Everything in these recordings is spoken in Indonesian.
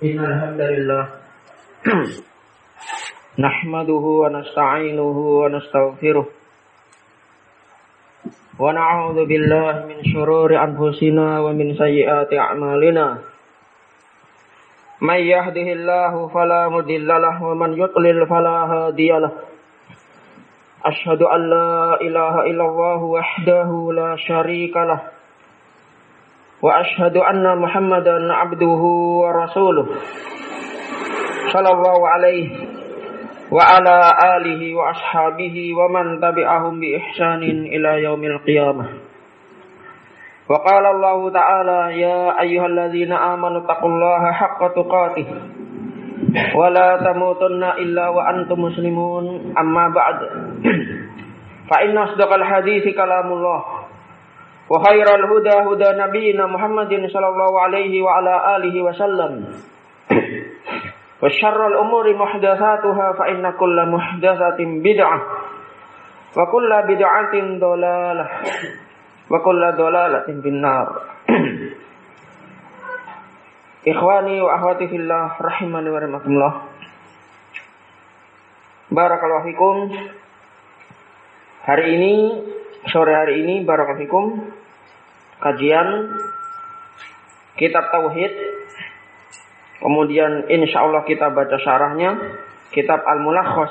Innal hamdalillah nahmaduhu wa nasta'inuhu wa nastaghfiruh wa na'udzu billahi min shururi anfusina wa min sayyiati a'malina. May yahdihillahu fala mudhillalah wa man yudlil fala hadiyalah. Asyhadu an la ilaha illallah wahdahu la syarikalah. Wa ashhadu anna Muhammadan abduhu wa rasuluh sallallahu alaihi wa ala alihi wa ashabihi wa man tabi'ahum bi ihsanin ila yaumil qiyamah. Wa qala Allah ta'ala ya ayyuhalladzina amanu taqullaha haqqa tuqatih wa la tamutunna illa wa antum muslimun amma ba'd. Fa inna asdaqal hadithi kalamullah wa khairal huda huda nabiyina Muhammadin sallallahu alaihi wa ala alihi wa sallam. Wa syarrul umuri muhdatsatuha fa inna kulla muhdatsatin bid'ah wa kulla bid'atin dhalalah wa kulla dhalalatin finnar. Ikhwani wa akhwati fillah rahimani wa rahimakumullah. Barakallahu fikum. Sore hari ini barakallahu fikum, kajian kitab tauhid. Kemudian insyaallah kita baca syarahnya, kitab Al-Mulakhas,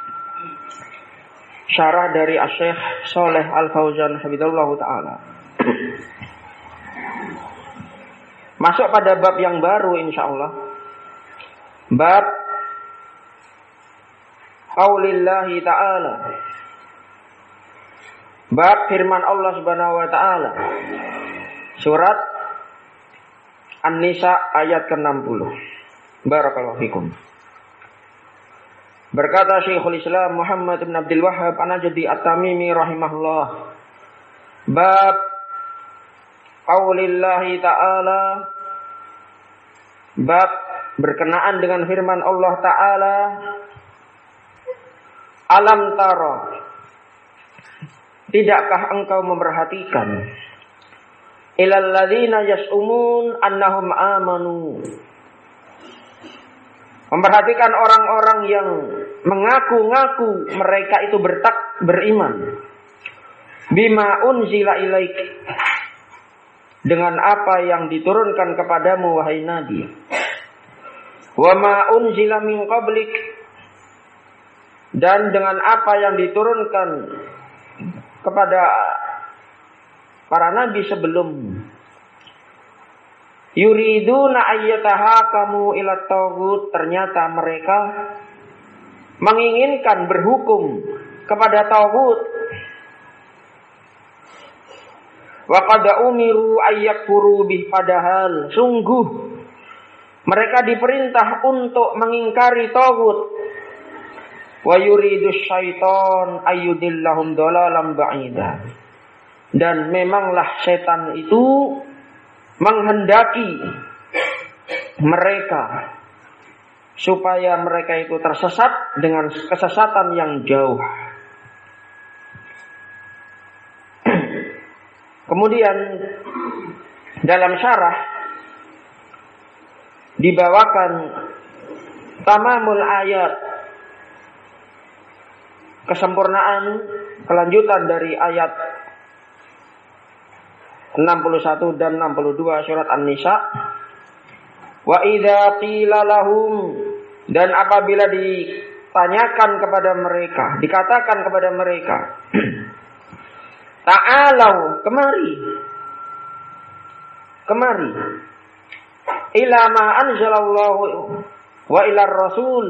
syarah dari Asy-Syaikh Shalih Al-Fauzan hafizallahu taala. Masuk pada bab yang baru insyaallah. Bab qaulillahi ta'ala. Bab firman Allah Subhanahu wa taala. Surat An-Nisa ayat ke-60. Barakallahu fikum. Berkata Syekhul Islam Muhammad bin Abdul Wahhab An-Najdi At-Tamimi rahimahullah. Bab qaulillahi ta'ala. Bab berkenaan dengan firman Allah taala. Alam tara, tidakkah engkau memperhatikan ilal ladzina yas'umun annahum amanu, memperhatikan orang-orang yang mengaku-ngaku mereka itu beriman, bima unzila ilaik, dengan apa yang diturunkan kepadamu wahai Nabi, wa ma unzila min qablik, dan dengan apa yang diturunkan kepada para nabi sebelum. Yuriduna ayyatahakamu ila taghut, ternyata mereka menginginkan berhukum kepada taghut. Wa qad umiru ayyakfuru bih, padahal sungguh mereka diperintah untuk mengingkari taghut. Wa yuridus syaiton ayyudillahum dhalalan ba'ida, dan memanglah setan itu menghendaki mereka supaya mereka itu tersesat dengan kesesatan yang jauh. Kemudian dalam syarah dibawakan tamamul ayat, kesempurnaan, kelanjutan dari ayat 61 dan 62 surat An-Nisa. Wa idza qila lahum, dan apabila ditanyakan kepada mereka, dikatakan kepada mereka, ta'alau, kemari, ila ma anzalallahu wa ila rasul,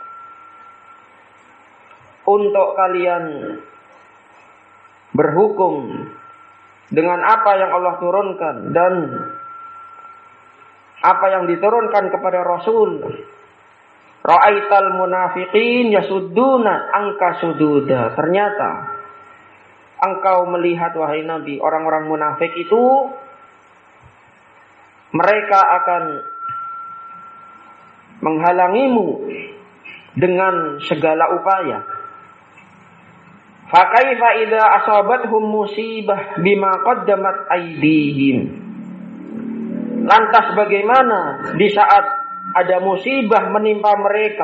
untuk kalian berhukum dengan apa yang Allah turunkan dan apa yang diturunkan kepada Rasul. Ra'aital munafiqin yasudduna anka sududa, ternyata engkau melihat wahai Nabi, orang-orang munafik itu mereka akan menghalangimu dengan segala upaya. Fakaifa idza asabathum musibah bima qaddamat aydihim. Lantas bagaimana di saat ada musibah menimpa mereka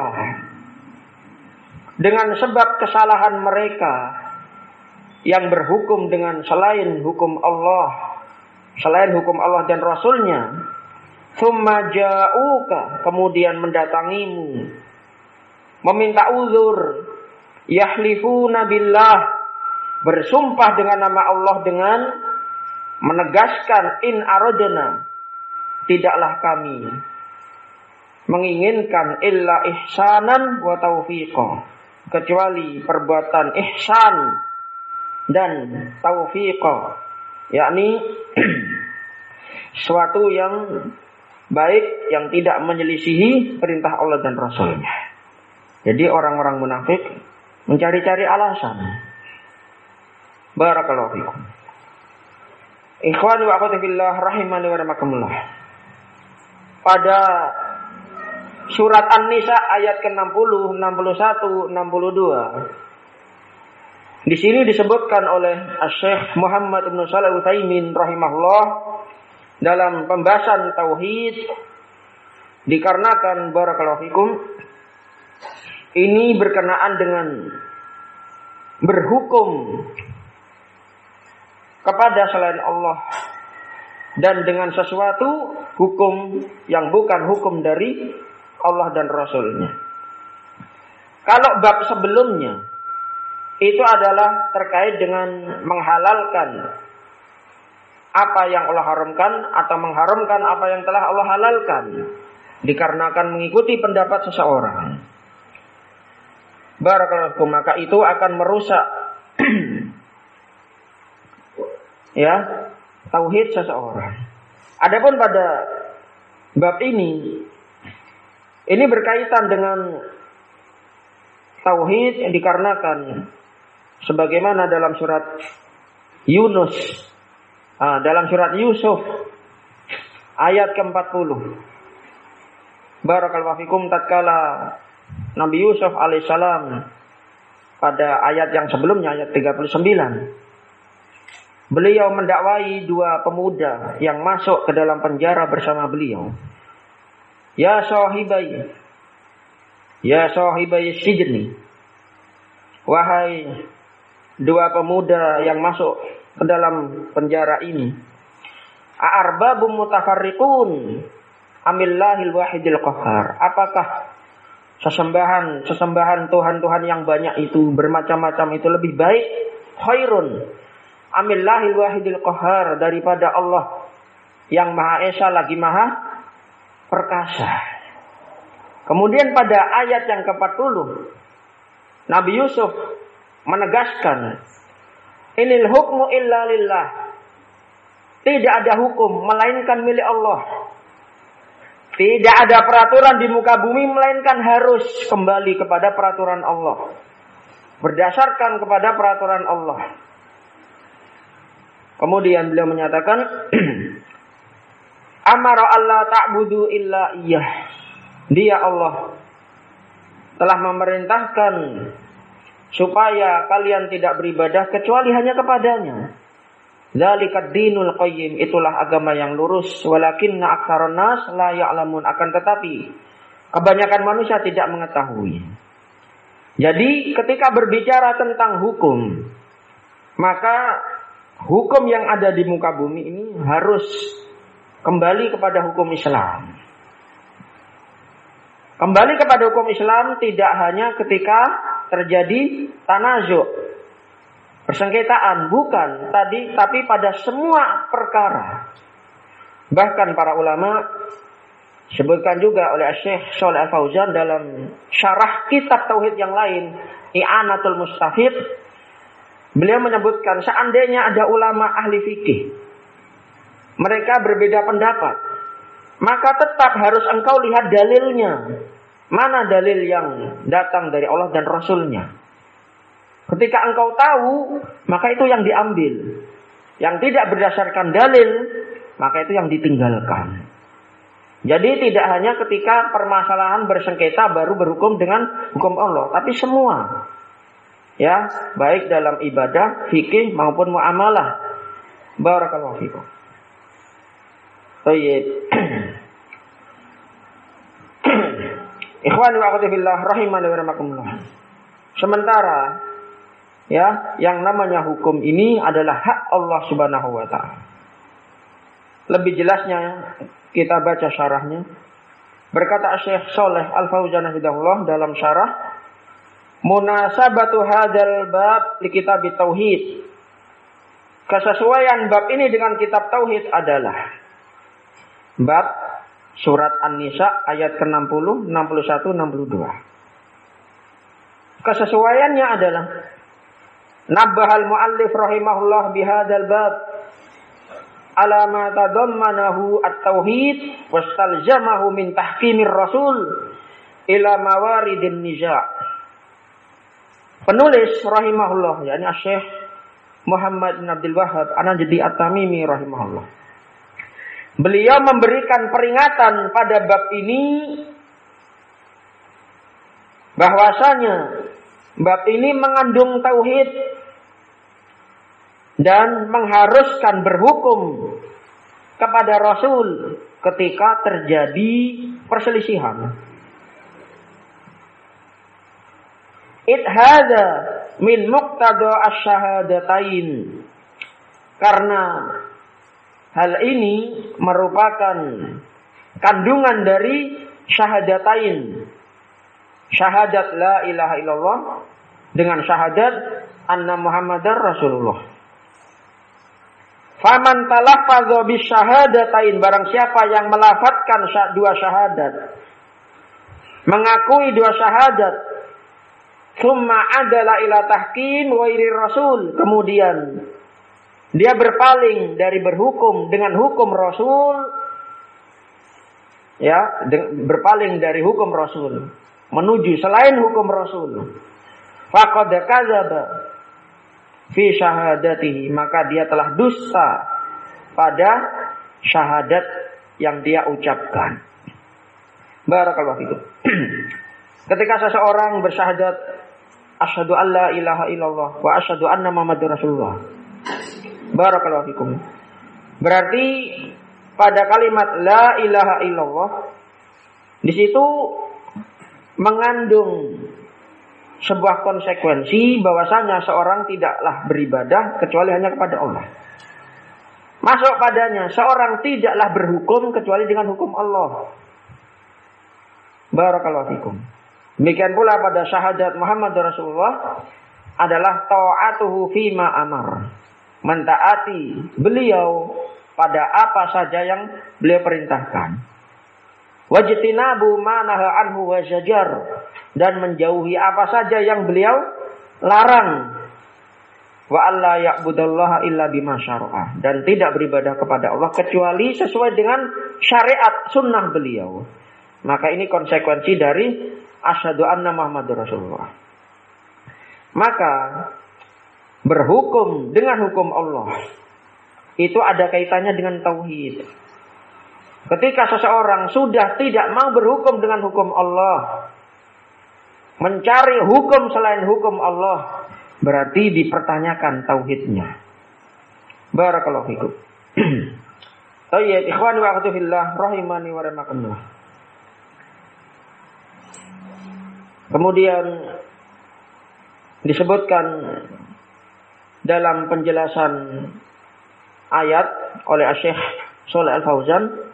dengan sebab kesalahan mereka yang berhukum dengan selain hukum Allah, selain hukum Allah dan Rasulnya, tsumma ja'uka, kemudian mendatangimu, meminta uzur, yahlifuna billah, bersumpah dengan nama Allah dengan menegaskan in aradna, tidaklah kami menginginkan illa ihsanan wa taufiqa, kecuali perbuatan ihsan dan taufiqa, yakni suatu yang baik yang tidak menyelisihi perintah Allah dan Rasulnya. Jadi orang-orang munafik mencari-cari alasan. Barakallahu fikum. Ikhwani wa akhwati fillah rahimani wa rahimakumullah. Pada surat An-Nisa ayat ke-60, 61, 62. Di sini disebutkan oleh Syekh Muhammad Ibn Shalih Al-Utsaimin rahimahullah dalam pembahasan tauhid, dikarenakan barakallahu fikum ini berkenaan dengan berhukum kepada selain Allah dan dengan sesuatu hukum yang bukan hukum dari Allah dan Rasulnya. Kalau bab sebelumnya itu adalah terkait dengan menghalalkan apa yang Allah haramkan atau mengharamkan apa yang telah Allah halalkan, dikarenakan mengikuti pendapat seseorang. Barakallahu, maka itu akan merusak ya tauhid seseorang. Adapun pada bab ini berkaitan dengan tauhid yang dikarenakan sebagaimana dalam surat Yunus, dalam surat Yusuf ayat ke-40. Barakallahu fikum, tatkala Nabi Yusuf alaihissalam pada ayat yang sebelumnya, ayat 39, beliau mendakwai dua pemuda yang masuk ke dalam penjara bersama beliau. Ya sahibai sijni, wahai dua pemuda yang masuk ke dalam penjara ini, a'arbabum mutafarriqun amillahil wahidil qahhar, apakah sesembahan Tuhan-Tuhan yang banyak itu, bermacam-macam itu lebih baik, khairun amillahil wahidil qahhar, daripada Allah yang Maha Esa lagi Maha Perkasa. Kemudian pada ayat yang ke-40 Nabi Yusuf menegaskan, inil hukmu illa lillah, tidak ada hukum melainkan milik Allah. Tidak ada peraturan di muka bumi melainkan harus kembali kepada peraturan Allah, berdasarkan kepada peraturan Allah. Kemudian beliau menyatakan, amara alla ta'budu illa iyyah, dia Allah telah memerintahkan supaya kalian tidak beribadah kecuali hanya kepadanya. Zalikad dinul qayyim, itulah agama yang lurus. Walakinna aktsarun nas la ya'lamun, akan tetapi kebanyakan manusia tidak mengetahui. Jadi ketika berbicara tentang hukum, maka hukum yang ada di muka bumi ini harus kembali kepada hukum Islam. Kembali kepada hukum Islam tidak hanya ketika terjadi tanazu', persengketaan, bukan tapi pada semua perkara. Bahkan para ulama sebutkan juga oleh Syekh Shalih Al-Fauzan dalam syarah kitab tauhid yang lain, I'anatul Mustafid, beliau menyebutkan seandainya ada ulama ahli fikih, mereka berbeda pendapat, maka tetap harus engkau lihat dalilnya. Mana dalil yang datang dari Allah dan Rasulnya. Ketika engkau tahu, maka itu yang diambil. Yang tidak berdasarkan dalil, maka itu yang ditinggalkan. Jadi tidak hanya ketika permasalahan bersengketa baru berhukum dengan hukum Allah, tapi semua. Ya, baik dalam ibadah, fikih maupun muamalah. Barakallahu fikum. Baik. Ikhwani wa akhwati fillah rahimani wa rahimakumullah. Sementara ya, yang namanya hukum ini adalah hak Allah Subhanahu wa taala. Lebih jelasnya kita baca syarahnya. Berkata Syekh Shalih Al-Fauzan hafizahullah dalam syarah, munasabatu hadzal bab li kitab tauhid. Kesesuaian bab ini dengan kitab tauhid adalah bab surat An-Nisa ayat ke-60, 61, 62. Kesesuaiannya adalah nabbahal muallif rahimahullah bihadzal bab ala ma tadammanahu at-tauhid wastalzamahu min tahkimir rasul ila mawaridin niza'. Penulis rahimahullah yakni Syekh Muhammad bin Abdul Wahhab An-Najdi At-Tamimi rahimahullah. Beliau memberikan peringatan pada bab ini bahwasanya bab ini mengandung tauhid dan mengharuskan berhukum kepada Rasul ketika terjadi perselisihan. Hadza min muqtada asy-syahadatain. Karena hal ini merupakan kandungan dari syahadatain. Syahadat la ilaha illallah dengan syahadat anna Muhammadar Rasulullah. Faman talaffaza bisyahadatain, barang siapa yang melafadzkan dua syahadat, mengakui dua syahadat, summa adala ila tahkim ghairi rasul, kemudian dia berpaling dari berhukum dengan hukum Rasul, ya, berpaling dari hukum Rasul menuju selain hukum Rasul. Faqad kadzaba fi syahadatihi, maka dia telah dusta pada syahadat yang dia ucapkan. Barakallahu fikum. Ketika seseorang bersyahadat asyhadu alla ilaha illallah wa asyhadu anna muhammadar rasulullah, barakallahu fikum, berarti pada kalimat la ilaha illallah di situ mengandung sebuah konsekuensi bahwasanya seorang tidaklah beribadah kecuali hanya kepada Allah. Masuk padanya seorang tidaklah berhukum kecuali dengan hukum Allah. Barakallahu fikum. Demikian pula pada syahadat Muhammad Rasulullah adalah ta'atuhu fima amar. Mentaati beliau pada apa saja yang beliau perintahkan. Wajtinabu ma naha anhu wa zajar, dan menjauhi apa saja yang beliau larang. Wa alla ya'budallaha illa bima syara'a, dan tidak beribadah kepada Allah kecuali sesuai dengan syariat sunnah beliau. Maka ini konsekuensi dari asyhadu anna Muhammadar Rasulullah. Maka berhukum dengan hukum Allah itu ada kaitannya dengan tauhid. Ketika seseorang sudah tidak mau berhukum dengan hukum Allah, mencari hukum selain hukum Allah, berarti dipertanyakan tauhidnya. Barakallahu fikum. Tayyib, ikhwani wa akhwati fillah rahimani wa rahimakumullah. Kemudian disebutkan dalam penjelasan ayat oleh Syekh Shalih Al-Fauzan,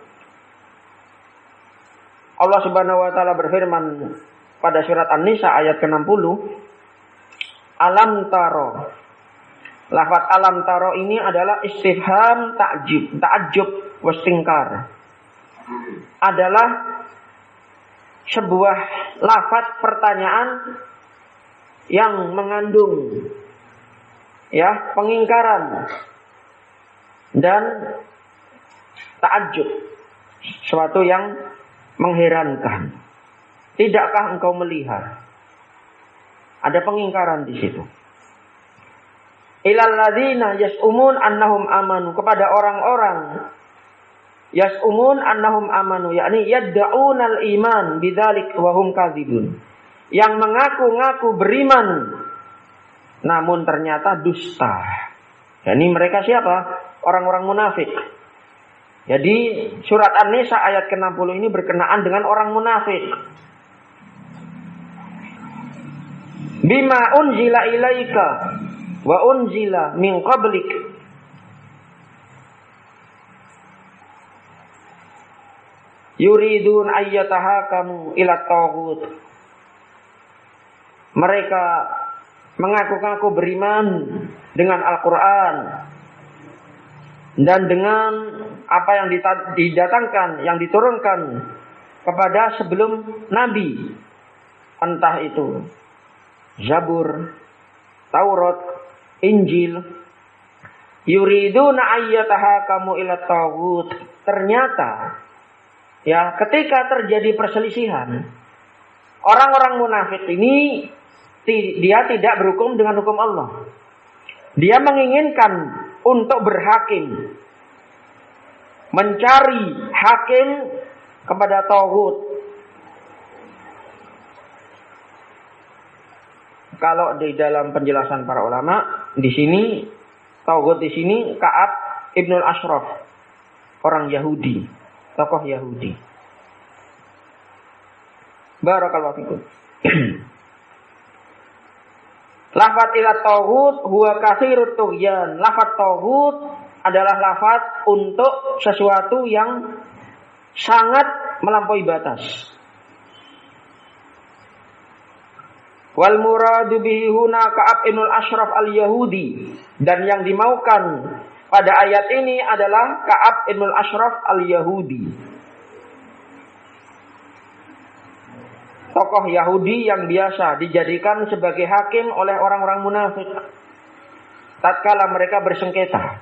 Allah Subhanahu wa taala berfirman pada surat An-Nisa ayat ke-60, alam taro. Lafaz alam taro ini adalah istifham ta'ajjub wastingkar. Adalah sebuah lafaz pertanyaan yang mengandung ya pengingkaran dan ta'ajjub, sesuatu yang mengherankan. Tidakkah engkau melihat? Ada pengingkaran di situ. Ilal ladzina yas'umun annahum amanu, kepada orang-orang yas'umun annahum amanu, yakni yad'unal iman bidzalik wa hum kadzibun, yang mengaku-ngaku beriman namun ternyata dusta. Yani mereka siapa? Orang-orang munafik. Jadi surat An-Nisa ayat ke-60 ini berkenaan dengan orang munafik. bima unzila ilaika wa unzila min qablik. Yuridun ayyatahakamu ila taghut. Mereka mengaku-ngaku beriman dengan Al-Quran dan dengan apa yang didatangkan, yang diturunkan kepada sebelum Nabi, entah itu Zabur, Taurat, Injil. Yuriduna ayyatahakamu ila taghut. Ternyata ya, ketika terjadi perselisihan, orang-orang munafik ini dia tidak berhukum dengan hukum Allah. Dia menginginkan untuk berhakim, mencari hakim kepada taghut. Kalau di dalam penjelasan para ulama, di sini taghut di sini Ka'ab Ibnul Ashraf, orang Yahudi, tokoh Yahudi. Barakallahu fikum. Lafaz ila taghut huwa katsirut tughyan. Lafaz taghut adalah lafaz untuk sesuatu yang sangat melampaui batas. Wal muradu bihi huna Ka'ab ibnul Ashraf al-Yahudi, dan yang dimaukan pada ayat ini adalah Ka'ab ibnul Ashraf al-Yahudi. Tokoh Yahudi yang biasa dijadikan sebagai hakim oleh orang-orang munafik tatkala mereka bersengketa.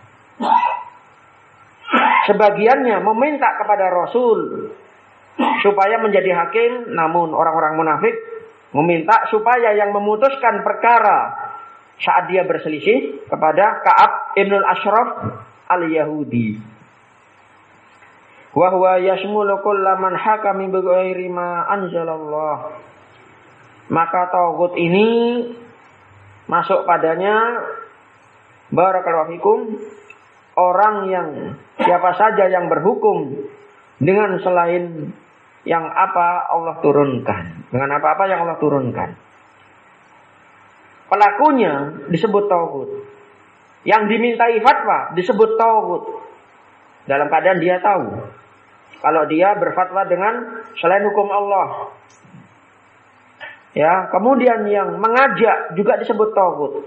Sebagiannya meminta kepada Rasul supaya menjadi hakim, namun orang-orang munafik meminta supaya yang memutuskan perkara saat dia berselisih kepada Ka'ab ibnul Ashraf al-Yahudi. Wa huwa yashmulu kullaman hakama bi ghairi ma anzalallah. Maka taghut ini masuk padanya, barakallahu fikum, orang yang siapa saja yang berhukum dengan selain yang apa Allah turunkan, dengan apa-apa yang Allah turunkan. Pelakunya disebut taghut. Yang dimintai fatwa disebut taghut. Dalam keadaan dia tahu kalau dia berfatwa dengan selain hukum Allah. Ya, kemudian yang mengajak juga disebut taghut.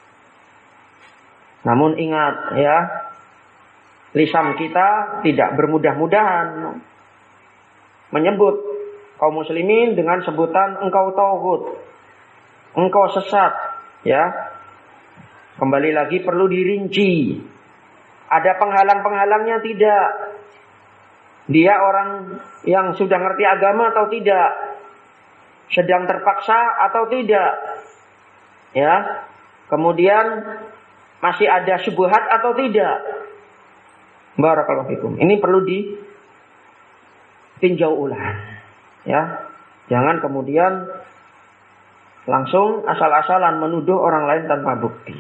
Namun ingat ya, lisan kita tidak bermudah-mudahan menyebut kaum muslimin dengan sebutan engkau taghut, engkau sesat, ya. Kembali lagi perlu dirinci. Ada penghalang-penghalangnya tidak? Dia orang yang sudah ngerti agama atau tidak? Sedang terpaksa atau tidak? Ya. Kemudian masih ada syubhat atau tidak? Barakallahu fikum. Ini perlu ditinjau ulang. Ya. Jangan kemudian langsung asal-asalan menuduh orang lain tanpa bukti.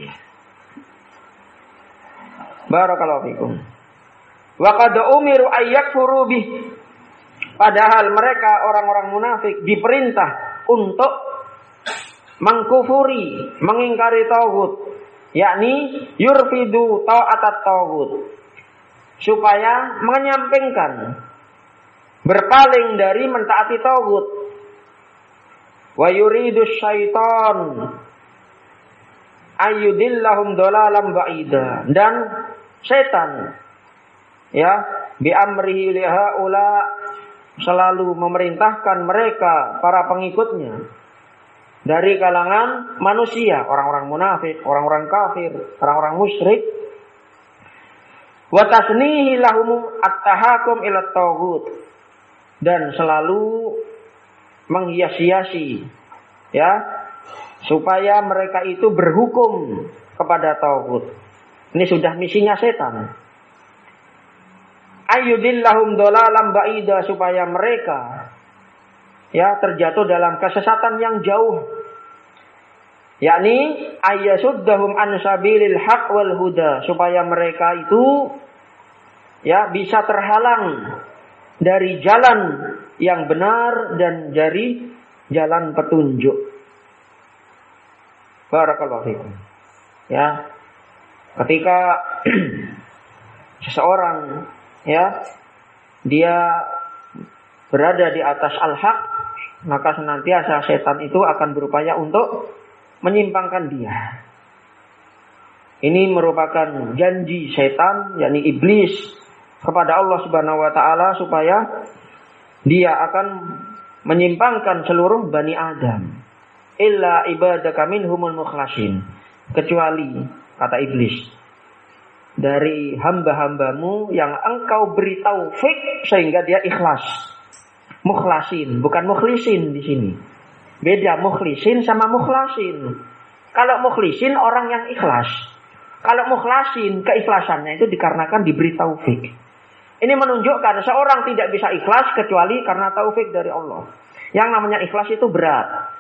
Barakallahu fikum. Wa qad umiru ayyakfuru bih. Padahal mereka orang-orang munafik diperintah untuk mengkufuri, mengingkari taghut, yakni yurfidu ta'atat taghut, supaya menyampingkan, berpaling dari mentaati taghut. Wa yuridu syaitan ayyudillahum dolalam ba'ida, dan setan ya bi amrihi lihaula selalu memerintahkan mereka para pengikutnya dari kalangan manusia, orang-orang munafik, orang-orang kafir, orang-orang musyrik, wa tasnihi lahum at-tahakum ila taghut, dan selalu menghias-hiasi ya supaya mereka itu berhukum kepada taghut. Ini sudah misinya setan. Ayyudillahum dolalam ba'ida, supaya mereka ya terjatuh dalam kesesatan yang jauh. Yakni ayyasuddahum an sabilil haq wal huda, supaya mereka itu ya bisa terhalang dari jalan yang benar dan dari jalan petunjuk. Barakallahu fikum. Ya. Ketika seseorang ya dia berada di atas al-haq, maka senantiasa setan itu akan berupaya untuk menyimpangkan dia. Ini merupakan janji setan, yakni iblis, kepada Allah Subhanahu wa taala supaya dia akan menyimpangkan seluruh Bani Adam. Illa ibadaka minhumul mukhlasin. Kecuali, kata iblis, dari hamba-hambamu yang engkau beri taufik sehingga dia ikhlas. Mukhlasin, bukan mukhlisin di sini. Beda mukhlisin sama mukhlasin. Kalau mukhlisin orang yang ikhlas. Kalau mukhlasin, keikhlasannya itu dikarenakan diberi taufik. Ini menunjukkan seorang tidak bisa ikhlas kecuali karena taufik dari Allah. Yang namanya ikhlas itu berat.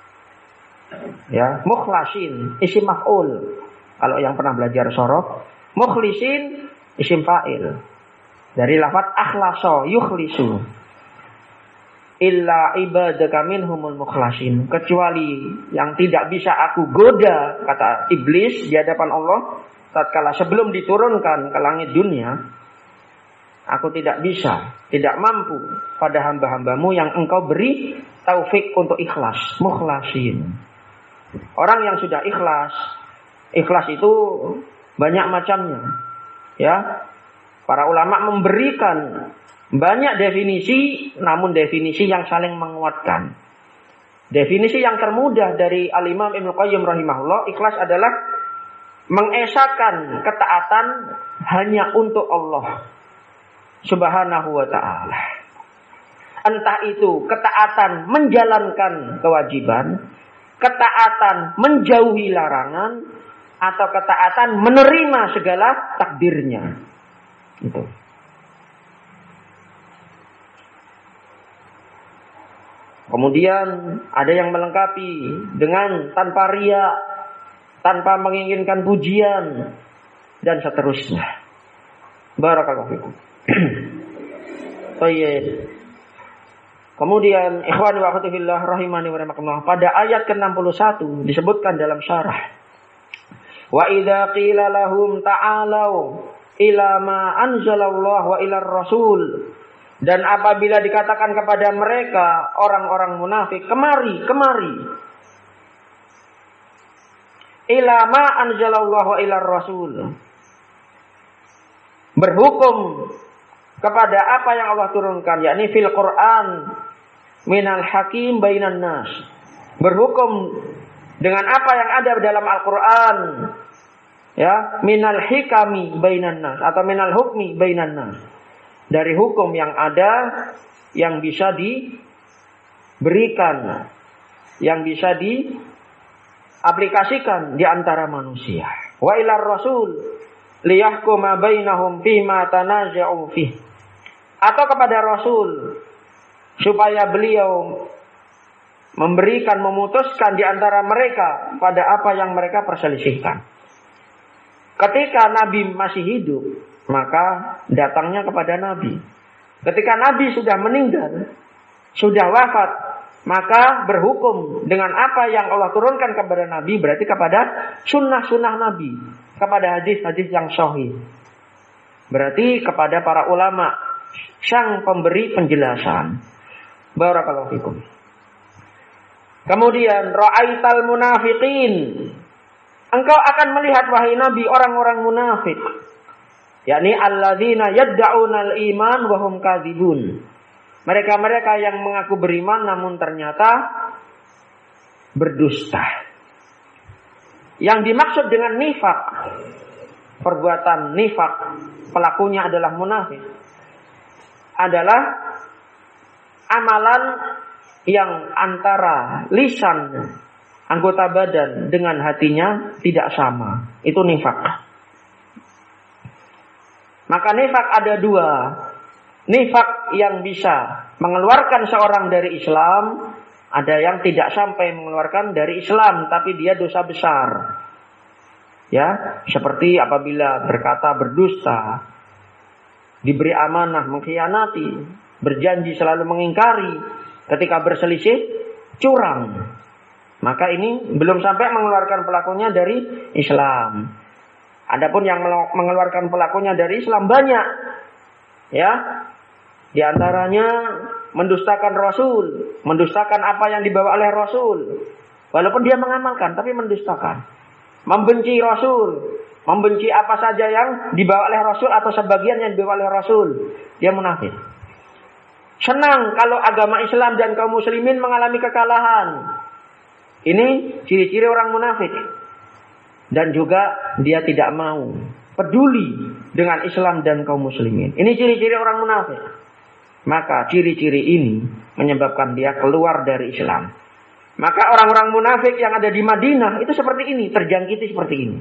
Ya, mukhlasin isim maf'ul. Kalau yang pernah belajar sorof, mukhlisin isim fa'il. Dari lafaz akhlasa yukhlisu. Illa ibadaka minhumul mukhlasin. Kecuali yang tidak bisa aku goda, kata iblis di hadapan Allah, tatkala sebelum diturunkan ke langit dunia, aku tidak bisa, tidak mampu pada hamba-hambamu yang engkau beri taufik untuk ikhlas. Mukhlasin. Orang yang sudah ikhlas, ikhlas itu banyak macamnya. Ya, para ulama memberikan banyak definisi, namun definisi yang saling menguatkan. Definisi yang termudah dari Al-Imam Ibnu Qayyim rahimahullah, ikhlas adalah mengesahkan ketaatan hanya untuk Allah Subhanahu wa ta'ala. Entah itu ketaatan menjalankan kewajiban, ketaatan menjauhi larangan, atau ketaatan menerima segala takdirnya. Itu. Kemudian ada yang melengkapi dengan tanpa riya, tanpa menginginkan pujian, dan seterusnya. Barakallahu fikum. Baik. Kemudian ikhwani wa akhwati fillah rahimani wa rahimakumullah, pada ayat ke-61 disebutkan dalam syarah, wa idza qila lahum ta'alu ila ma anzalallahu wa ila rasul. Dan apabila dikatakan kepada mereka orang-orang munafik, kemari, ila ma anzalallahu wa ila rasul, berhukum kepada apa yang Allah turunkan, yakni fil Quran minal hakim bainan nas, berhukum dengan apa yang ada dalam Al-Quran, ya, minal hikami bainan nas atau minal hukmi bainan nas, dari hukum yang ada yang bisa diberikan, yang bisa diaplikasikan di antara manusia. Wa ilar rasul liyahkuma bainahum fima tanaza'u fih, atau kepada rasul supaya beliau memberikan, memutuskan di antara mereka pada apa yang mereka perselisihkan. Ketika Nabi masih hidup, maka datangnya kepada Nabi. Ketika Nabi sudah meninggal, sudah wafat, maka berhukum dengan apa yang Allah turunkan kepada Nabi, berarti kepada sunnah-sunnah Nabi, kepada hadis-hadis yang sahih. Berarti kepada para ulama, sang pemberi penjelasan. Barakallahu fikum. Kemudian ra'aital munafiqin, engkau akan melihat wahai Nabi orang-orang munafik, yakni alladzina yadda'unal iman wa hum kadzibun. Mereka-mereka yang mengaku beriman namun ternyata berdusta. Yang dimaksud dengan nifak, perbuatan nifak, pelakunya adalah munafik, adalah amalan yang antara lisan, anggota badan dengan hatinya tidak sama. Itu nifak. Maka nifak ada dua. Nifak yang bisa mengeluarkan seorang dari Islam, ada yang tidak sampai mengeluarkan dari Islam, tapi dia dosa besar. Ya, seperti apabila berkata berdusta, diberi amanah mengkhianati, berjanji selalu mengingkari, ketika berselisih curang. Maka ini belum sampai mengeluarkan pelakunya dari Islam. Adapun yang mengeluarkan pelakunya dari Islam banyak. Ya. Di antaranya mendustakan Rasul, mendustakan apa yang dibawa oleh Rasul. Walaupun dia mengamalkan, tapi mendustakan. Membenci Rasul, membenci apa saja yang dibawa oleh Rasul atau sebagian yang dibawa oleh Rasul. Dia munafik. Senang kalau agama Islam dan kaum muslimin mengalami kekalahan. Ini ciri-ciri orang munafik. Dan juga dia tidak mau peduli dengan Islam dan kaum muslimin. Ini ciri-ciri orang munafik. Maka ciri-ciri ini menyebabkan dia keluar dari Islam. Maka orang-orang munafik yang ada di Madinah itu seperti ini, terjangkiti seperti ini.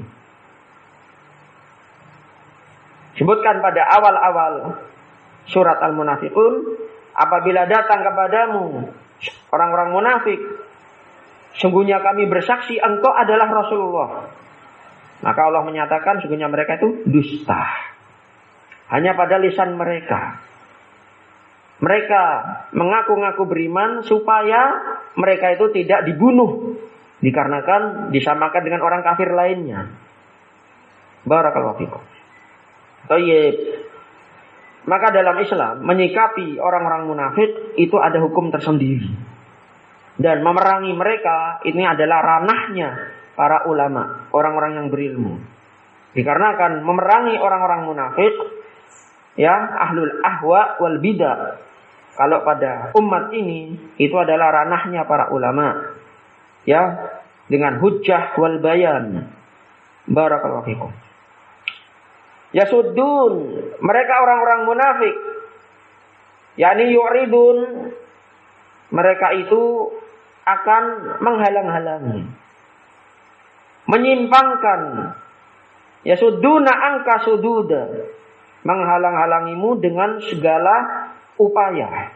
Sebutkan pada awal-awal surat Al-Munafiqun, apabila datang kepadamu orang-orang munafik, sungguhnya kami bersaksi engkau adalah Rasulullah. Maka Allah menyatakan sungguhnya mereka itu dusta. Hanya pada lisan mereka. Mereka mengaku-ngaku beriman supaya mereka itu tidak dibunuh. Dikarenakan disamakan dengan orang kafir lainnya. Barakallahu fikum. Tayyib. Maka dalam Islam menyikapi orang-orang munafik itu ada hukum tersendiri. Dan memerangi mereka ini adalah ranahnya para ulama, orang-orang yang berilmu. Dikarenakan memerangi orang-orang munafik, ya, ahlul ahwa wal bidah. Kalau pada umat ini itu adalah ranahnya para ulama. Ya, dengan hujjah wal bayan. Barakallahu fikum. Yasuddun, mereka orang-orang munafik. Yani yu'ridun, mereka itu akan menghalang-halangi. Menyimpangkan. Yasudduna angka sududa. Menghalang-halangimu dengan segala upaya.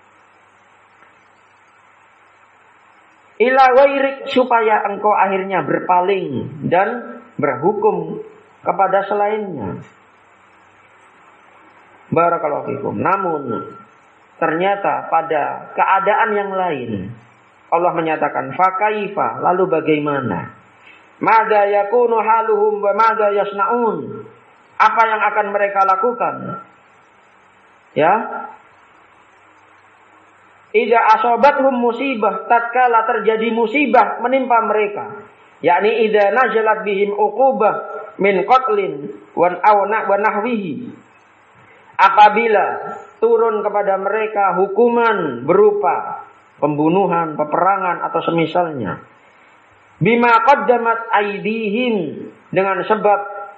Ila wairik, supaya engkau akhirnya berpaling dan berhukum kepada selainnya. Barakallahu fikum. Namun ternyata pada keadaan yang lain Allah menyatakan fakaifa, lalu bagaimana? Mada yakunu haluhum wa mada yasnaun. Apa yang akan mereka lakukan? Ya. Idza asabathum musibah, tatkala terjadi musibah menimpa mereka, yakni idza nazalat bihim uqubah min qatlin wa nahwihi. Apabila turun kepada mereka hukuman berupa pembunuhan, peperangan atau semisalnya. Bima qaddamat aydihim, dengan sebab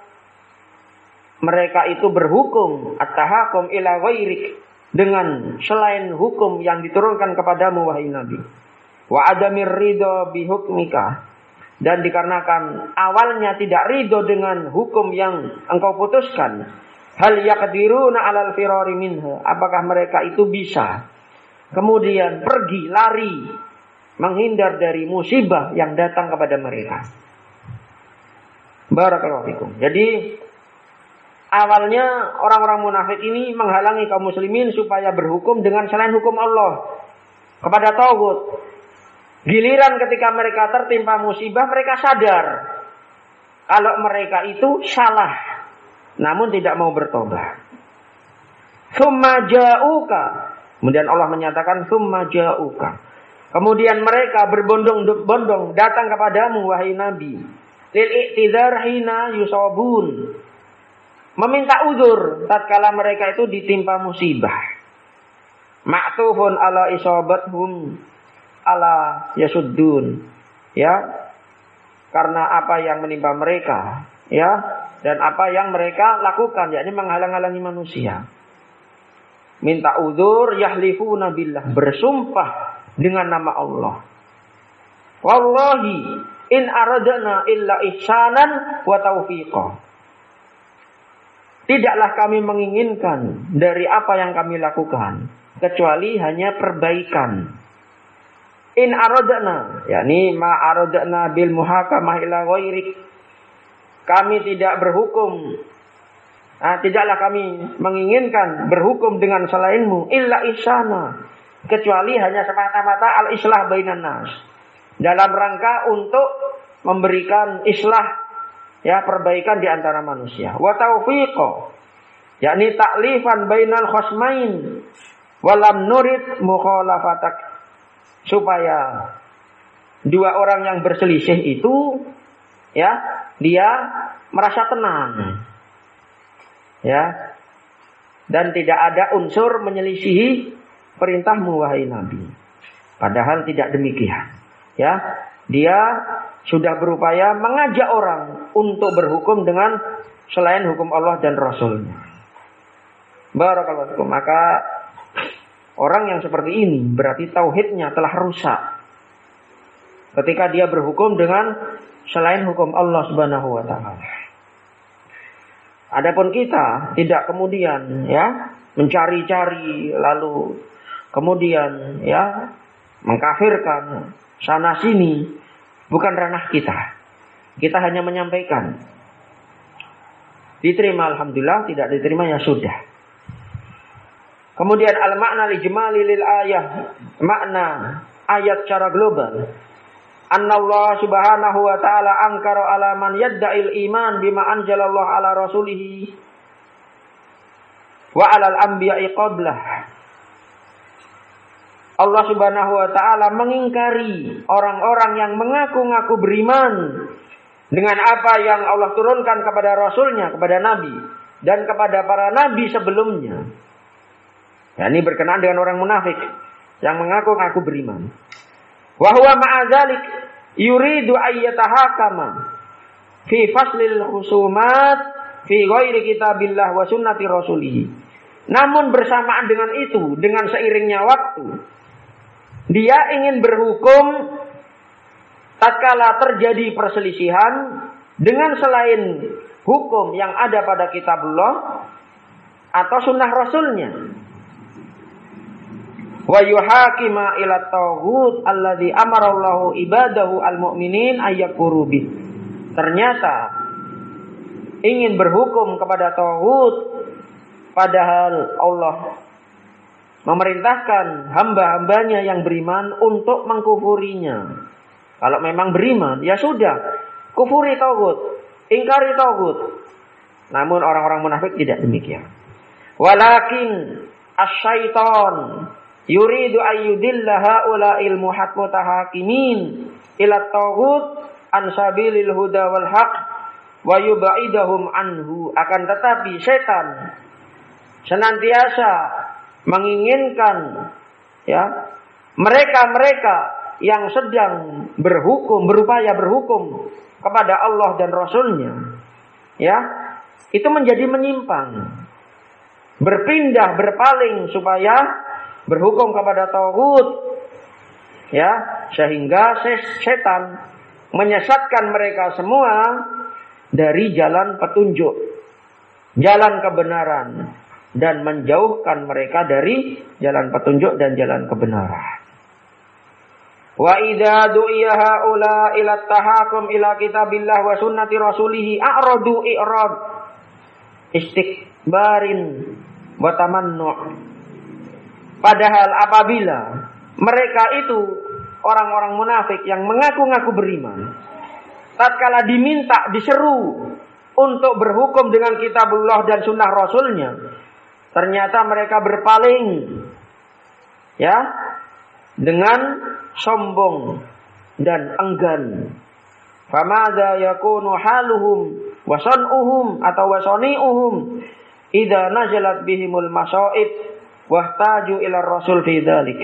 mereka itu berhukum at-tahakum ila ghairik, dengan selain hukum yang diturunkan kepadamu wahai Nabi. Wa adamir ridho bihukmika, dan dikarenakan awalnya tidak ridho dengan hukum yang engkau putuskan. Hal yaqdiruna alal firari minha, apakah mereka itu bisa kemudian pergi, lari, menghindar dari musibah yang datang kepada mereka. Barakallahu fikum. Jadi awalnya orang-orang munafik ini menghalangi kaum muslimin supaya berhukum dengan selain hukum Allah kepada tauhid. Giliran ketika mereka tertimpa musibah, mereka sadar kalau mereka itu salah, namun tidak mau bertobat. Tsumma ja'uka, kemudian Allah menyatakan tsumma ja'uka. Kemudian mereka berbondong-bondong datang kepadamu wahai Nabi. Lil i'tidhar hina yusabun, meminta uzur tatkala mereka itu ditimpa musibah. Ma'tufun ala isabathum ala yasuddun, ya, karena apa yang menimpa mereka, ya, dan apa yang mereka lakukan, yakni menghalang-halangi manusia. Minta uzur, yahlifuna billah, bersumpah dengan nama Allah. Wallahi in aradna illa ihsanan wa taufiqah. Tidaklah kami menginginkan dari apa yang kami lakukan kecuali hanya perbaikan. In aradna, yakni ma aradna bil muhakamah ila ghairik. Kami tidak berhukum, tidaklah kami menginginkan berhukum dengan selainmu illa ihsana, kecuali hanya semata-mata al-islah bainan nas, dalam rangka untuk memberikan islah, ya, perbaikan di antara manusia. Wa taufiqo, yakni ta'lifan bainal khasmain walam nurid mukhalafatak, supaya dua orang yang berselisih itu, ya, dia merasa tenang, ya, dan tidak ada unsur menyelisihi perintahmu wahai Nabi. Padahal tidak demikian, ya. Dia sudah berupaya mengajak orang untuk berhukum dengan selain hukum Allah dan Rasulnya. Barakallahu fikum. Maka orang yang seperti ini berarti tauhidnya telah rusak ketika dia berhukum dengan selain hukum Allah Subhanahu wa taala. Adapun kita tidak kemudian, ya, mencari-cari lalu kemudian, ya, mengkafirkan sana sini, bukan ranah kita. Kita hanya menyampaikan. Diterima alhamdulillah, tidak diterima ya sudah. Kemudian al-makna li jemali lil ayah, makna ayat secara global. Annallahu subhanahu wa ta'ala angkara ala man yadda'il iman bima anjalallahu ala rasulihi wa alal anbiya'i qablah. Allah subhanahu wa ta'ala mengingkari orang-orang yang mengaku-ngaku beriman dengan apa yang Allah turunkan kepada Rasulnya, kepada Nabi, dan kepada para Nabi sebelumnya. Ya, ini berkenaan dengan orang munafik yang mengaku-ngaku beriman. Wa huwa ma'adzalik yuridu ayyatahakama fi faslil khusumat fi ghairi kitabillah wa sunnati rasulih. Namun bersamaan dengan itu, dengan seiringnya waktu, dia ingin berhukum tatkala terjadi perselisihan dengan selain hukum yang ada pada kitabullah atau sunnah rasulnya. Wa yuhakima ila taghut alladzi amarallahu ibadahu almu'minin ayyakuru bih. Ternyata ingin berhukum kepada taghut padahal Allah memerintahkan hamba-hambanya yang beriman untuk mengkufurinya. Kalau memang beriman, ya sudah, kufuri taghut, ingkari taghut. Namun orang-orang munafik tidak demikian. Walakin asyaiton yuridu ayyudilla haula'il mutahakimin ila taghut an sabilil huda wal haq wa yub'idahum anhu. Akan tetapi setan senantiasa menginginkan, ya, mereka-mereka yang sedang berhukum, berupaya berhukum kepada Allah dan Rasulnya, ya, itu menjadi menyimpang, berpindah, berpaling supaya berhukum kepada taghut, ya, sehingga setan menyesatkan mereka semua dari jalan petunjuk, jalan kebenaran, dan menjauhkan mereka dari jalan petunjuk dan jalan kebenaran. Wa idza du'iya haula ila tahakum ila kitabillah wa sunnati rasulih a'radu i'rad istikbarin wa tamannu'. Padahal apabila mereka itu orang-orang munafik yang mengaku-ngaku beriman, tatkala diminta, diseru untuk berhukum dengan kitabullah dan sunnah rasulnya, ternyata mereka berpaling, ya, dengan sombong dan enggan. Famadza yakunu haluhum wa san'uhum atau wa sani'uhum idza nazalat bihimul masaib wahtaju ila rasul fi dzalik.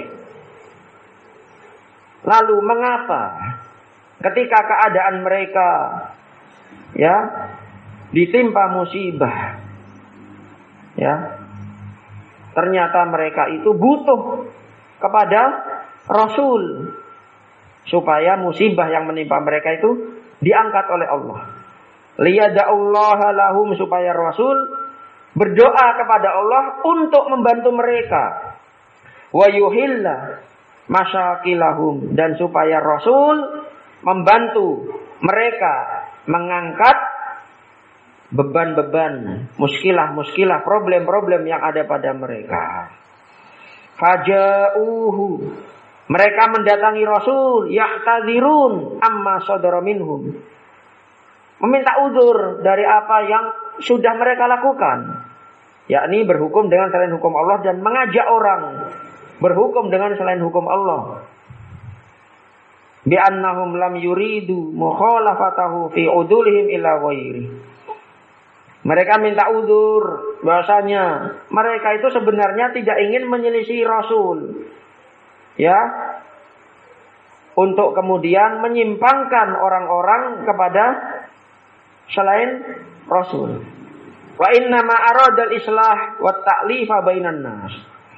Lalu mengapa ketika keadaan mereka, ya, ditimpa musibah, ya, ternyata mereka itu butuh kepada Rasul supaya musibah yang menimpa mereka itu diangkat oleh Allah. Liyada'ullaha lahum, supaya Rasul berdoa kepada Allah untuk membantu mereka. Wa yuhilla masyakilahum, dan supaya Rasul membantu mereka mengangkat beban-beban, muskilah-muskilah, problem-problem yang ada pada mereka. Faja'uhu, Mereka mendatangi Rasul, ya'tadzirun amma sadara minhum. Meminta uzur dari apa yang sudah mereka lakukan. Yakni berhukum dengan selain hukum Allah dan mengajak orang berhukum dengan selain hukum Allah. Bi'annahum lam yuridu mukhalafatahu fi udulihim ila ghairi. Mereka minta uzur bahwasanya mereka itu sebenarnya tidak ingin menyelisih Rasul. Ya. Untuk kemudian menyimpangkan orang-orang kepada selain Rasul. Wa inna ma aradal islah wa ta'lifa bainan nas.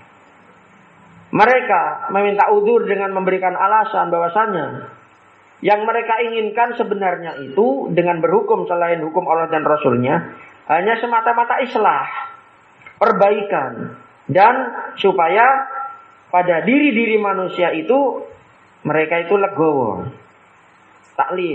Mereka meminta uzur dengan memberikan alasan bahwasanya yang mereka inginkan sebenarnya itu dengan berhukum selain hukum Allah dan Rasulnya hanya semata-mata islah, perbaikan, dan supaya pada diri-diri manusia itu mereka itu legowo, taklif.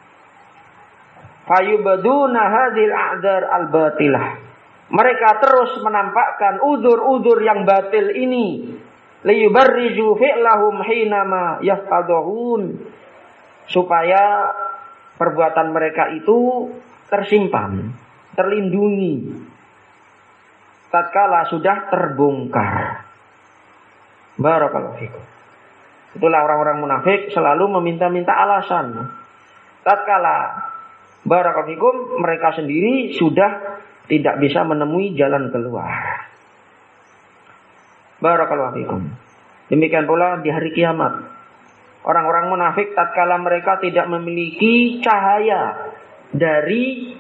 Fayubaduna hadil a'dzar al-batilah. Mereka terus menampakkan uzur-uzur yang batil ini. Liyubarriju fi'lahum hinama yaftadhun. Supaya perbuatan mereka itu tersimpan, terlindungi tatkala sudah terbongkar. Barakallahu fikum. Itulah orang-orang munafik selalu meminta-minta alasan. Tatkala barakallahu fikum mereka sendiri sudah tidak bisa menemui jalan keluar. Barakallahu fikum. Demikian pula di hari kiamat. Orang-orang munafik tatkala mereka tidak memiliki cahaya dari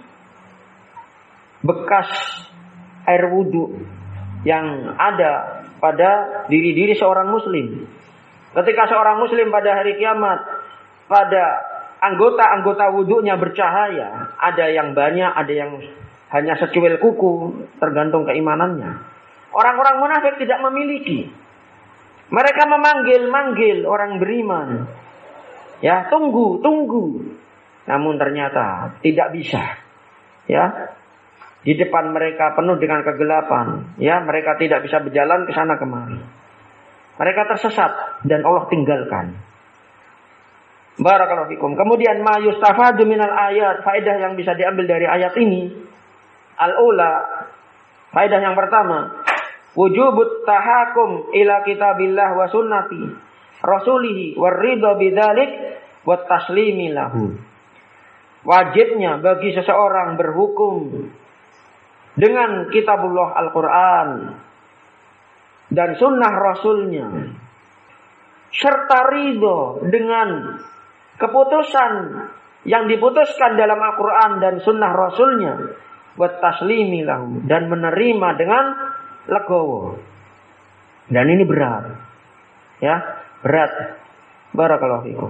bekas air wudhu yang ada pada diri-diri seorang muslim. Ketika seorang muslim pada hari kiamat, pada anggota-anggota wudhunya bercahaya, ada yang banyak, ada yang hanya secuil kuku, tergantung keimanannya. Orang-orang munafik tidak memiliki. Mereka memanggil-manggil orang beriman. Ya, tunggu. Namun ternyata tidak bisa. Ya. Di depan mereka penuh dengan kegelapan. Ya, mereka tidak bisa berjalan ke sana kemari. Mereka tersesat dan Allah tinggalkan. Barakallahu fikum. Kemudian ma yustafadu minal ayat, faedah yang bisa diambil dari ayat ini. Al-ula, faedah yang pertama, wujubut tahakum ila kitabillah wa sunnati rasulihi warridha bidzalik wa taslimi lahu. Wajibnya bagi seseorang berhukum dengan kitabullah Al-Quran dan sunnah Rasulnya, serta ridho dengan keputusan yang diputuskan dalam Al-Quran dan sunnah Rasulnya, wa taslimi lahu, dan menerima dengan legowo. Dan ini berat. Ya, berat. Barakallahu fikum.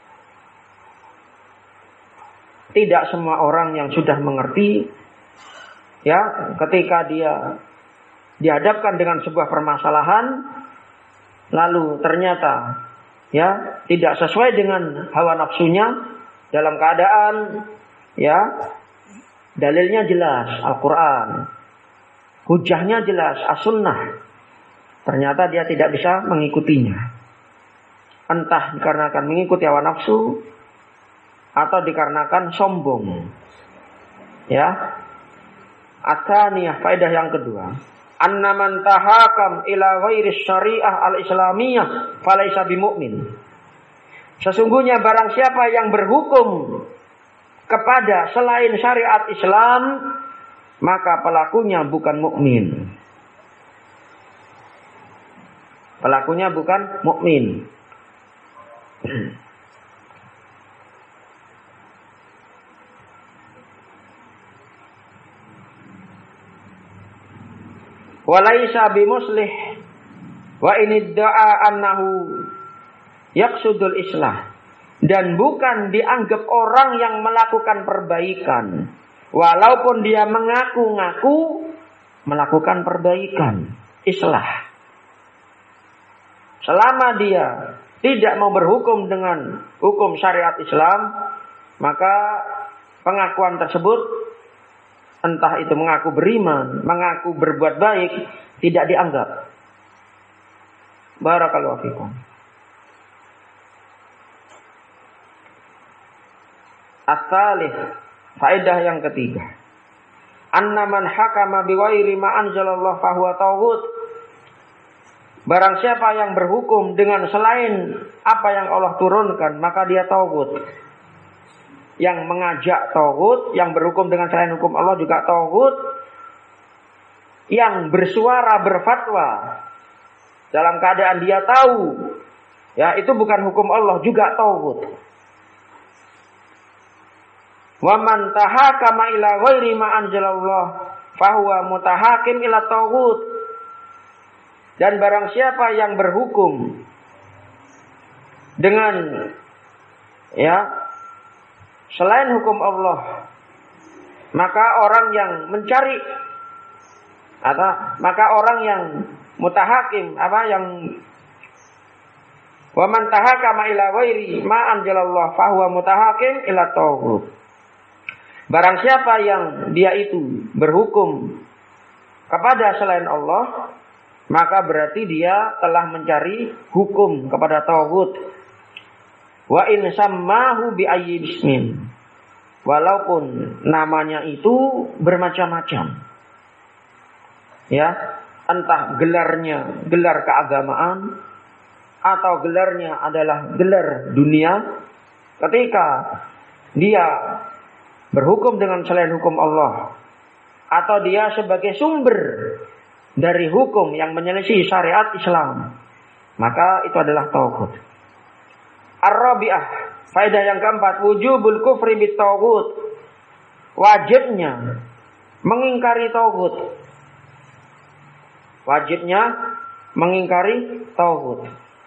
Tidak semua orang yang sudah mengerti, ya, ketika dia dihadapkan dengan sebuah permasalahan, lalu ternyata ya tidak sesuai dengan hawa nafsunya dalam keadaan ya dalilnya jelas Al-Quran, hujahnya jelas As-Sunnah, ternyata dia tidak bisa mengikutinya. Entah dikarenakan mengikuti hawa nafsu atau dikarenakan sombong. Ya. Atsaniyah, faedah yang kedua, anna man tahakam ila ghairi syariah al-islamiyah falaysa bimumin. Sesungguhnya barang siapa yang berhukum kepada selain syariat Islam, maka pelakunya bukan mukmin. Pelakunya bukan mukmin. Walaisa bimuslih wa inidda'a annahu yaqsudul islah, dan bukan dianggap orang yang melakukan perbaikan walaupun dia mengaku-ngaku melakukan perbaikan, islah. Selama dia tidak mau berhukum dengan hukum syariat Islam, maka pengakuan tersebut, entah itu mengaku beriman, mengaku berbuat baik, tidak dianggap. Barakallahu fikum. Ats-tsalits, faedah yang ketiga. Anna man hakama bighairi ma anzalallah fahuwa taghut. Barang siapa yang berhukum dengan selain apa yang Allah turunkan, maka dia taghut. Yang mengajak taghut, yang berhukum dengan selain hukum Allah juga taghut. Yang bersuara berfatwa dalam keadaan dia tahu, ya itu bukan hukum Allah juga taghut. Wa man tahakama ila ghairi ma anzalallah fahuwa mutahakim ila taghut. Dan barang siapa yang berhukum dengan selain hukum Allah, maka orang yang mencari maka orang yang mutahakim yang wa man tahakama ila ghairi ma anzalallah fahuwa mutahakim ila taghut. Barang siapa yang dia itu berhukum kepada selain Allah, maka berarti dia telah mencari hukum kepada taghut. Wa in sammahu bi ayyi bismin. Walaupun namanya itu bermacam-macam. Ya, entah gelarnya gelar keagamaan atau gelarnya adalah gelar dunia, ketika dia berhukum dengan selain hukum Allah atau dia sebagai sumber dari hukum yang menyelisih syariat Islam, maka itu adalah taghut. Ar-rabi'ah, faedah yang keempat, wujubul kufri bit taghut. Wajibnya mengingkari taghut. Wajibnya mengingkari taghut.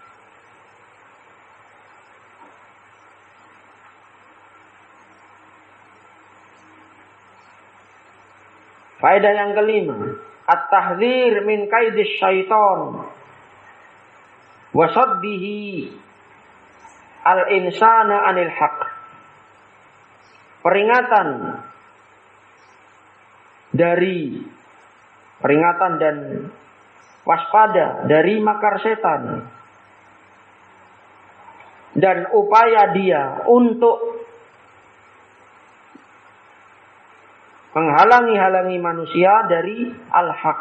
Faedah yang kelima, at-tahdzir min kaidis syaitan wa saddihi al-insana anil haq. Peringatan dan waspada dari makar setan dan upaya dia untuk menghalangi manusia dari al-haq.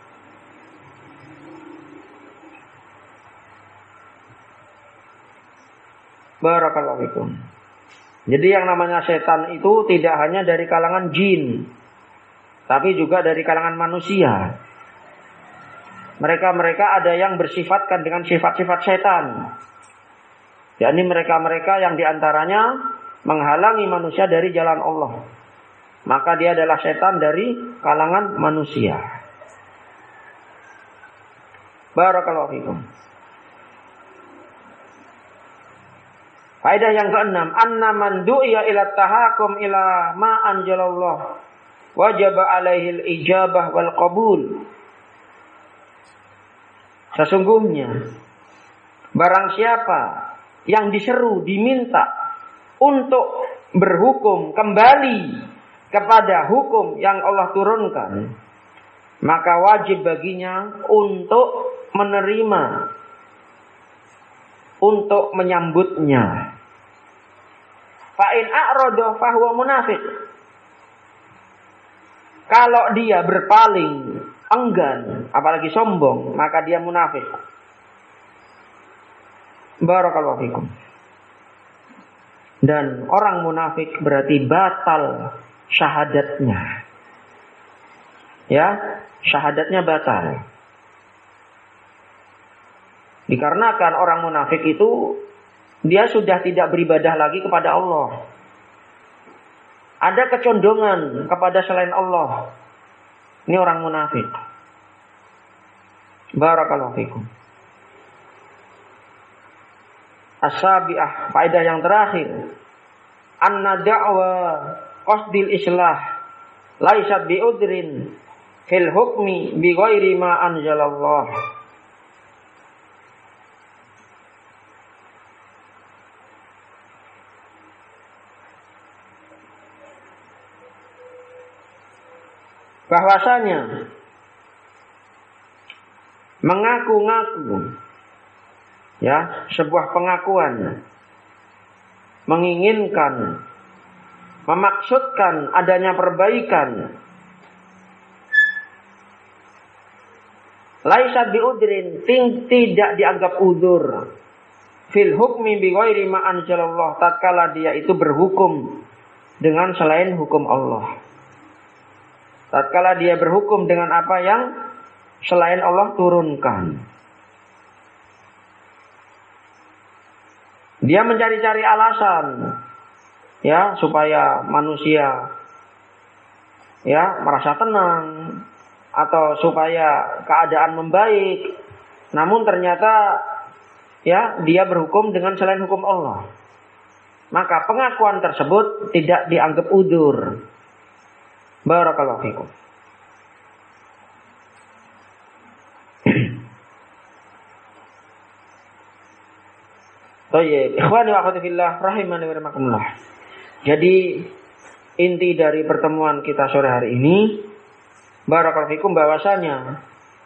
Barakallahu fikum. Jadi yang namanya setan itu tidak hanya dari kalangan jin, tapi juga dari kalangan manusia. Mereka ada yang bersifatkan dengan sifat-sifat setan. yakni mereka-mereka yang diantaranya menghalangi manusia dari jalan Allah. Maka dia adalah setan dari kalangan manusia. Barakallahu fikum. Faedah yang keenam, anna man du'iya ila tahakum ila ma anjalallah wajib alaihi al-ijabah wal qabul. Sesungguhnya barang siapa yang diseru, diminta untuk berhukum kembali kepada hukum yang Allah turunkan, maka wajib baginya untuk menerima, untuk menyambutnya. Fa in a'rada fa huwa munafiq. Kalau dia berpaling, enggan, apalagi sombong, maka dia munafik. Barakallahu fikum. Dan orang munafik berarti batal syahadatnya. Ya, syahadatnya batal. Dikarenakan orang munafik itu dia sudah tidak beribadah lagi kepada Allah. Ada kecondongan kepada selain Allah. Ini orang munafik. Barakallahu fikum. As-sabi'ah, faedah yang terakhir. Anna da'wa qasdil islah laisat bi'udrin fil hukmi bi ghairi ma anzalallah. Bahwasanya mengaku-ngaku, ya, sebuah pengakuan menginginkan memaksudkan adanya perbaikan, laisa biudrin, tidak dianggap udzur fil hukmi bi ghairi ma anzalallah, tatkala dia itu berhukum dengan selain hukum Allah. Tatkala dia berhukum dengan apa yang selain Allah turunkan. Dia mencari-cari alasan ya supaya manusia ya merasa tenang atau supaya keadaan membaik. Namun ternyata ya dia berhukum dengan selain hukum Allah. Maka pengakuan tersebut tidak dianggap udzur. Barakallahu fikum. Baik, ikhwani wa akhwati fillah rahimani wa rahimakumullah. Jadi inti dari pertemuan kita sore hari ini, barakallahu fikum, bahwasanya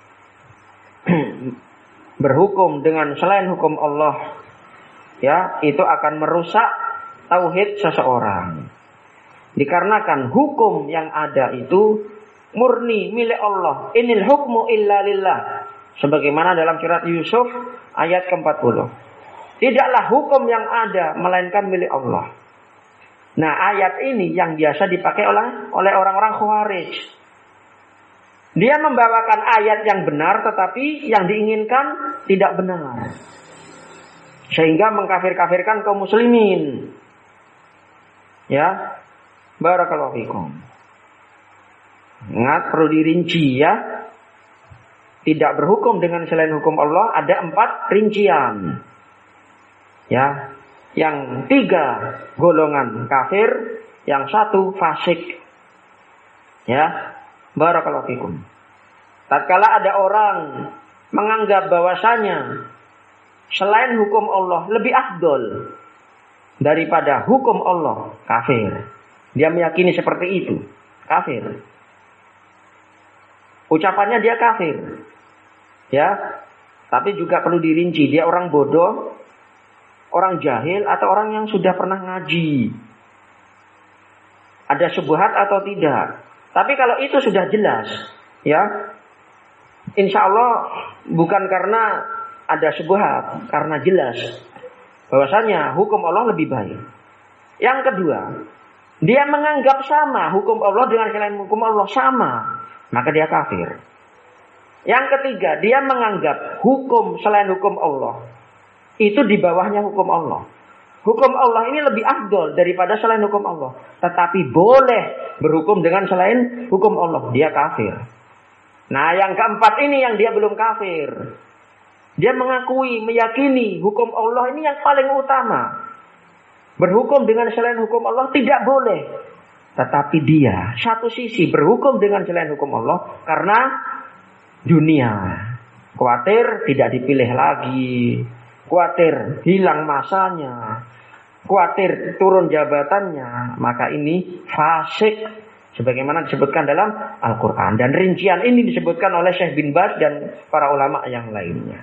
berhukum dengan selain hukum Allah ya, itu akan merusak tauhid seseorang. Dikarenakan hukum yang ada itu murni milik Allah. Inil hukmu illa lillah. Sebagaimana dalam surat Yusuf ayat ke-40. Tidaklah hukum yang ada melainkan milik Allah. Nah, ayat ini yang biasa dipakai oleh orang-orang Khawarij. Dia membawakan ayat yang benar tetapi yang diinginkan tidak benar. Sehingga mengkafir-kafirkan kaum muslimin. Ya. Barakallahu fikum. Ingat, perlu dirinci ya. Tidak berhukum dengan selain hukum Allah ada 4 rincian. Ya, yang 3 golongan kafir, yang 1 fasik. Ya, barakallahu fikum. Tatkala ada orang menganggap bahwasanya selain hukum Allah lebih afdol daripada hukum Allah, kafir. Dia meyakini seperti itu, kafir. Ucapannya dia kafir. Ya, tapi juga perlu dirinci, dia orang bodoh, orang jahil, atau orang yang sudah pernah ngaji. Ada syubhat atau tidak. Tapi kalau itu sudah jelas, ya, insya Allah bukan karena ada syubhat, karena jelas bahwasanya hukum Allah lebih baik. Yang kedua, dia menganggap sama hukum Allah dengan selain hukum Allah sama, maka dia kafir. Yang ketiga, dia menganggap hukum selain hukum Allah itu di bawahnya hukum Allah. Hukum Allah ini lebih afdol daripada selain hukum Allah. Tetapi boleh berhukum dengan selain hukum Allah. Dia kafir. Nah, yang keempat ini yang dia belum kafir. Dia mengakui, meyakini hukum Allah ini yang paling utama. Berhukum dengan selain hukum Allah tidak boleh. Tetapi dia satu sisi berhukum dengan selain hukum Allah karena dunia. Khawatir tidak dipilih lagi. Khawatir hilang masanya, khawatir turun jabatannya, maka ini fasik sebagaimana disebutkan dalam Al-Quran. Dan rincian ini disebutkan oleh Syekh bin Baz dan para ulama yang lainnya.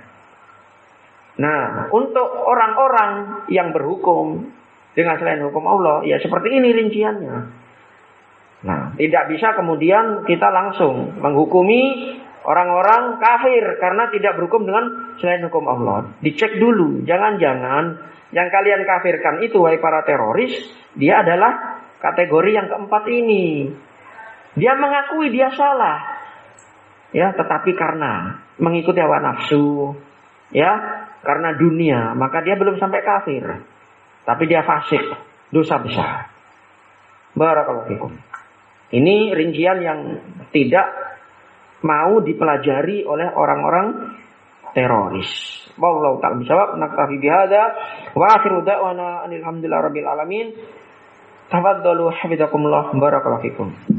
Nah, untuk orang-orang yang berhukum dengan selain hukum Allah, ya seperti ini rinciannya. Nah, tidak bisa kemudian kita langsung menghukumi orang-orang kafir karena tidak berhukum dengan selain hukum Allah. Dicek dulu, jangan-jangan yang kalian kafirkan itu, wahai para teroris, dia adalah kategori yang keempat ini. Dia mengakui dia salah, ya, tetapi karena mengikuti hawa nafsu, ya, karena dunia, maka dia belum sampai kafir, tapi dia fasik, dosa besar. Barakallahu fikum. Ini rincian yang tidak mau dipelajari oleh orang-orang teroris. Wallahu ta'ala bishawab. Naktafi bihadza wa akhiru da'wana alhamdulillahi rabbil alamin. Tafaddalu hafizakumullah. Barakallahu fikum.